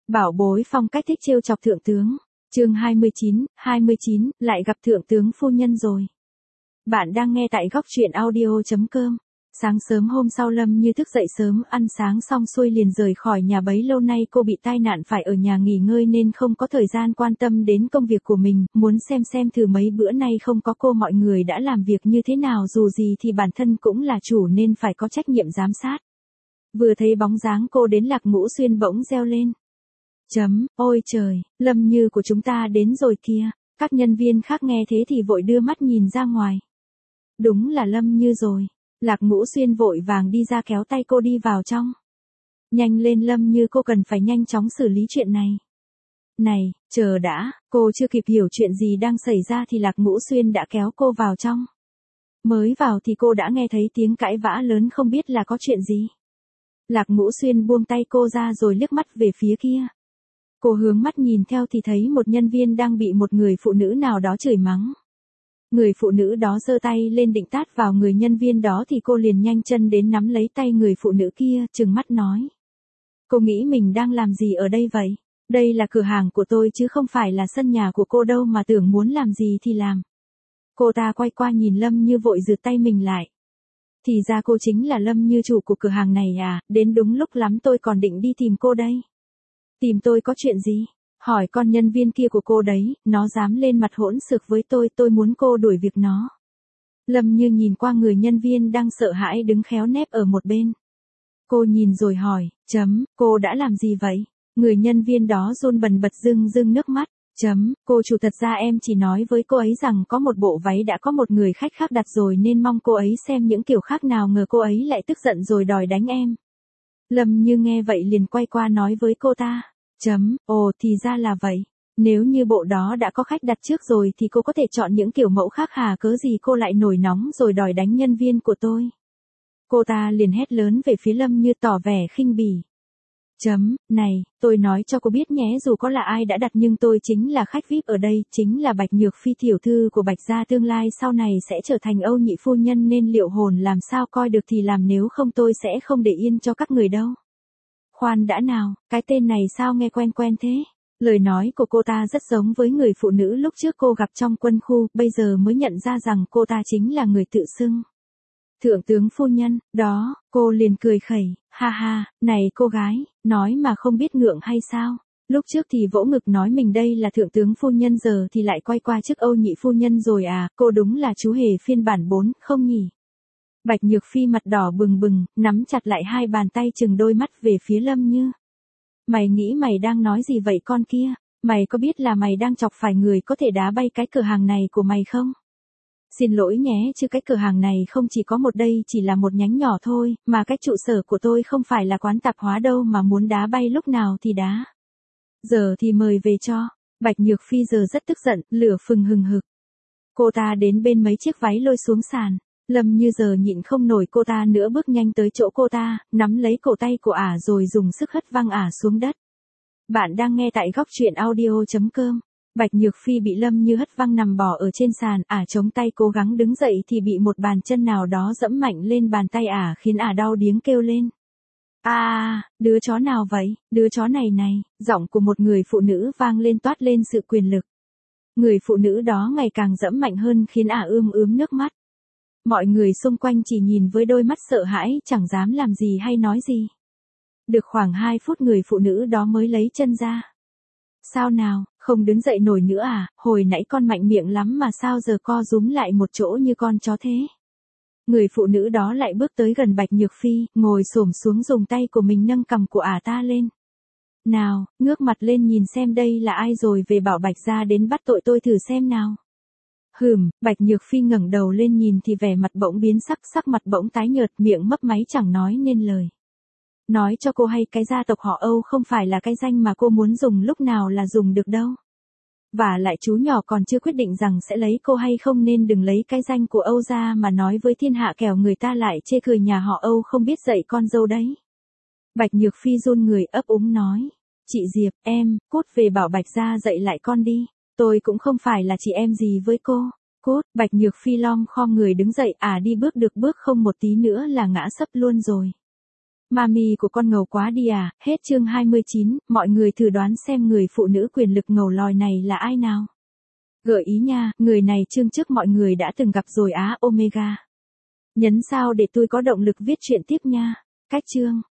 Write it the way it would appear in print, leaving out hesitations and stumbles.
Bảo bối phong cách thích trêu chọc thượng tướng. Chương 29, lại gặp thượng tướng phu nhân rồi. Bạn đang nghe tại góc truyện audio.com. Sáng sớm hôm sau Lâm Như thức dậy sớm, ăn sáng xong xuôi liền rời khỏi nhà. Bấy lâu nay cô bị tai nạn phải ở nhà nghỉ ngơi nên không có thời gian quan tâm đến công việc của mình, muốn xem thử mấy bữa nay không có cô mọi người đã làm việc như thế nào, dù gì thì bản thân cũng là chủ nên phải có trách nhiệm giám sát. Vừa thấy bóng dáng cô đến Lạc Ngũ Xuyên bỗng reo lên. Ôi trời, Lâm Như của chúng ta đến rồi kìa. Các nhân viên khác nghe thế thì vội đưa mắt nhìn ra ngoài. Đúng là Lâm Như rồi. Lạc Ngũ Xuyên vội vàng đi ra kéo tay cô đi vào trong. Nhanh lên Lâm Như, cô cần phải nhanh chóng xử lý chuyện này. Này, chờ đã, cô chưa kịp hiểu chuyện gì đang xảy ra thì Lạc Ngũ Xuyên đã kéo cô vào trong. Mới vào thì cô đã nghe thấy tiếng cãi vã lớn, không biết là có chuyện gì. Lạc Ngũ Xuyên buông tay cô ra rồi liếc mắt về phía kia. Cô hướng mắt nhìn theo thì thấy một nhân viên đang bị một người phụ nữ nào đó chửi mắng. Người phụ nữ đó giơ tay lên định tát vào người nhân viên đó thì cô liền nhanh chân đến nắm lấy tay người phụ nữ kia, trừng mắt nói. Cô nghĩ mình đang làm gì ở đây vậy? Đây là cửa hàng của tôi chứ không phải là sân nhà của cô đâu mà tưởng muốn làm gì thì làm. Cô ta quay qua nhìn Lâm Như vội giựt tay mình lại. Thì ra cô chính là Lâm Như, chủ của cửa hàng này à, đến đúng lúc lắm, tôi còn định đi tìm cô đây. Tìm tôi có chuyện gì? Hỏi con nhân viên kia của cô đấy, nó dám lên mặt hỗn xược với tôi muốn cô đuổi việc nó. Lâm Như nhìn qua người nhân viên đang sợ hãi đứng khéo nép ở một bên. Cô nhìn rồi hỏi, cô đã làm gì vậy? Người nhân viên đó run bần bật rưng nước mắt. Cô chủ, thật ra em chỉ nói với cô ấy rằng có một bộ váy đã có một người khách khác đặt rồi nên mong cô ấy xem những kiểu khác, nào ngờ cô ấy lại tức giận rồi đòi đánh em. Lâm Như nghe vậy liền quay qua nói với cô ta. Ồ, thì ra là vậy. Nếu như bộ đó đã có khách đặt trước rồi thì cô có thể chọn những kiểu mẫu khác hà, cớ gì cô lại nổi nóng rồi đòi đánh nhân viên của tôi. Cô ta liền hét lớn về phía Lâm Như tỏ vẻ khinh bỉ. Này, tôi nói cho cô biết nhé, dù có là ai đã đặt nhưng tôi chính là khách VIP ở đây, chính là Bạch Nhược Phi, tiểu thư của Bạch gia, tương lai sau này sẽ trở thành Âu nhị phu nhân, nên Liệu Hồn làm sao coi được thì làm, nếu không tôi sẽ không để yên cho các người đâu. Khoan đã nào, cái tên này sao nghe quen thế? Lời nói của cô ta rất giống với người phụ nữ lúc trước cô gặp trong quân khu, bây giờ mới nhận ra rằng cô ta chính là người tự xưng thượng tướng phu nhân. Đó, cô liền cười khẩy, ha, này cô gái, nói mà không biết ngượng hay sao? Lúc trước thì vỗ ngực nói mình đây là thượng tướng phu nhân, giờ thì lại quay qua chức Âu nhị phu nhân rồi à, cô đúng là chú hề phiên bản 4, không nhỉ? Bạch Nhược Phi mặt đỏ bừng, nắm chặt lại hai bàn tay, chừng đôi mắt về phía Lâm Như. Mày nghĩ mày đang nói gì vậy con kia? Mày có biết là mày đang chọc phải người có thể đá bay cái cửa hàng này của mày không? Xin lỗi nhé, chứ cái cửa hàng này không chỉ có một đây, chỉ là một nhánh nhỏ thôi, mà cái trụ sở của tôi không phải là quán tạp hóa đâu mà muốn đá bay lúc nào thì đá. Giờ thì mời về cho. Bạch Nhược Phi giờ rất tức giận, lửa phừng hừng hực. Cô ta đến bên mấy chiếc váy lôi xuống sàn. Lâm Như giờ nhịn không nổi cô ta nữa, bước nhanh tới chỗ cô ta, nắm lấy cổ tay của ả rồi dùng sức hất văng ả xuống đất. Bạn đang nghe tại góc truyện audio.com. Bạch Nhược Phi bị Lâm Như hất văng nằm bò ở trên sàn, ả chống tay cố gắng đứng dậy thì bị một bàn chân nào đó dẫm mạnh lên bàn tay ả, khiến ả đau điếng kêu lên. Đứa chó nào vậy? Đứa chó này, giọng của một người phụ nữ vang lên toát lên sự quyền lực. Người phụ nữ đó ngày càng dẫm mạnh hơn khiến ả ướm nước mắt. Mọi người xung quanh chỉ nhìn với đôi mắt sợ hãi, chẳng dám làm gì hay nói gì. Được khoảng 2 phút người phụ nữ đó mới lấy chân ra. Sao nào, không đứng dậy nổi nữa à, hồi nãy con mạnh miệng lắm mà sao giờ co rúm lại một chỗ như con chó thế? Người phụ nữ đó lại bước tới gần Bạch Nhược Phi, ngồi xổm xuống dùng tay của mình nâng cằm của ả ta lên. Nào, ngước mặt lên nhìn xem đây là ai rồi về bảo Bạch gia đến bắt tội tôi thử xem nào. Bạch Nhược Phi ngẩng đầu lên nhìn thì vẻ mặt bỗng biến sắc mặt bỗng tái nhợt, miệng mấp máy chẳng nói nên lời. Nói cho cô hay, cái gia tộc họ Âu không phải là cái danh mà cô muốn dùng lúc nào là dùng được đâu. Và lại chú nhỏ còn chưa quyết định rằng sẽ lấy cô hay không, nên đừng lấy cái danh của Âu ra mà nói với thiên hạ, kẻo người ta lại chê cười nhà họ Âu không biết dạy con dâu đấy. Bạch Nhược Phi run người ấp úng nói. Chị Diệp, em, cút về bảo Bạch gia dạy lại con đi. Tôi cũng không phải là chị em gì với cô. Cút. Bạch Nhược Phi lom khom người đứng dậy, đi bước được bước không một tí nữa là ngã sấp luôn rồi. Mami của con ngầu quá đi à, hết chương 29, mọi người thử đoán xem người phụ nữ quyền lực ngầu lòi này là ai nào. Gợi ý nha, người này chương trước mọi người đã từng gặp rồi á Omega. Nhấn sao để tôi có động lực viết chuyện tiếp nha. Cách chương.